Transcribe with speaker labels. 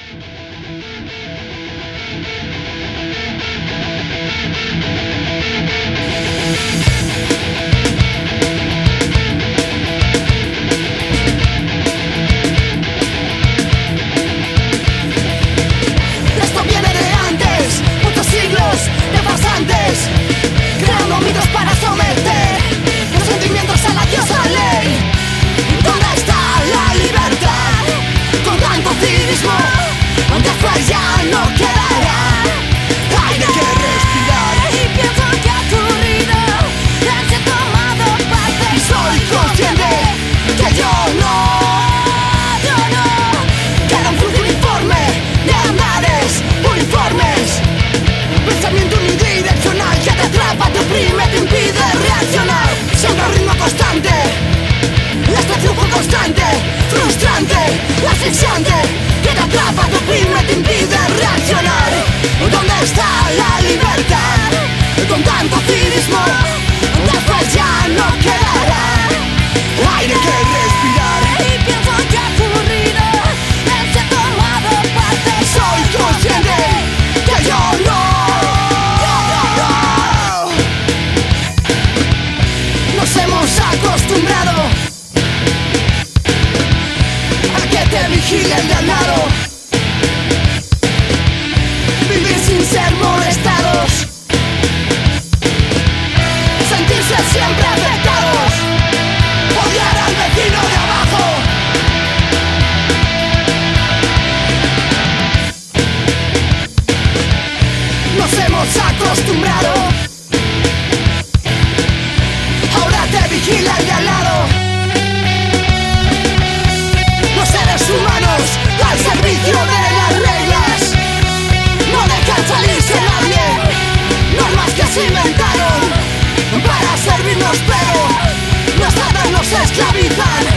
Speaker 1: Esto viene de antes, muchos siglos de farsantes, creando mitos para someter los sentimientos a la diosa ley. ¿Dónde está la libertad? Con tanto cinismo, después ya no quedará aire que respirar. Y pienso que ha ocurrido, que he tomado parte. Y soy consciente que yo no. Queda un flujo uniforme de andares uniformes. Pensamiento unidireccional que te atrapa, te oprime, te impide reaccionar. Siempre un ritmo constante, este flujo constante, frustrante, asfixiante, que te atrapa, te oprime, te impide reaccionar. ¿Dónde está la libertad? Con tanto cinismo, después ya no quedará aire que respirar. Y pienso que ha ocurrido, he tomado parte. Soy consciente que yo no. Nos hemos acostumbrado a que te vigile el de al lado, vivir sin ser molestados, sentirse siempre afectados, odiar al vecino de abajo. Nos hemos acostumbrado, ahora te vigila el de al lado. Los seres humanos al servicio de las reglas, no dejan salirse nadie. Normas que se inventaron para servirnos, pero nos atan, nos esclavizan.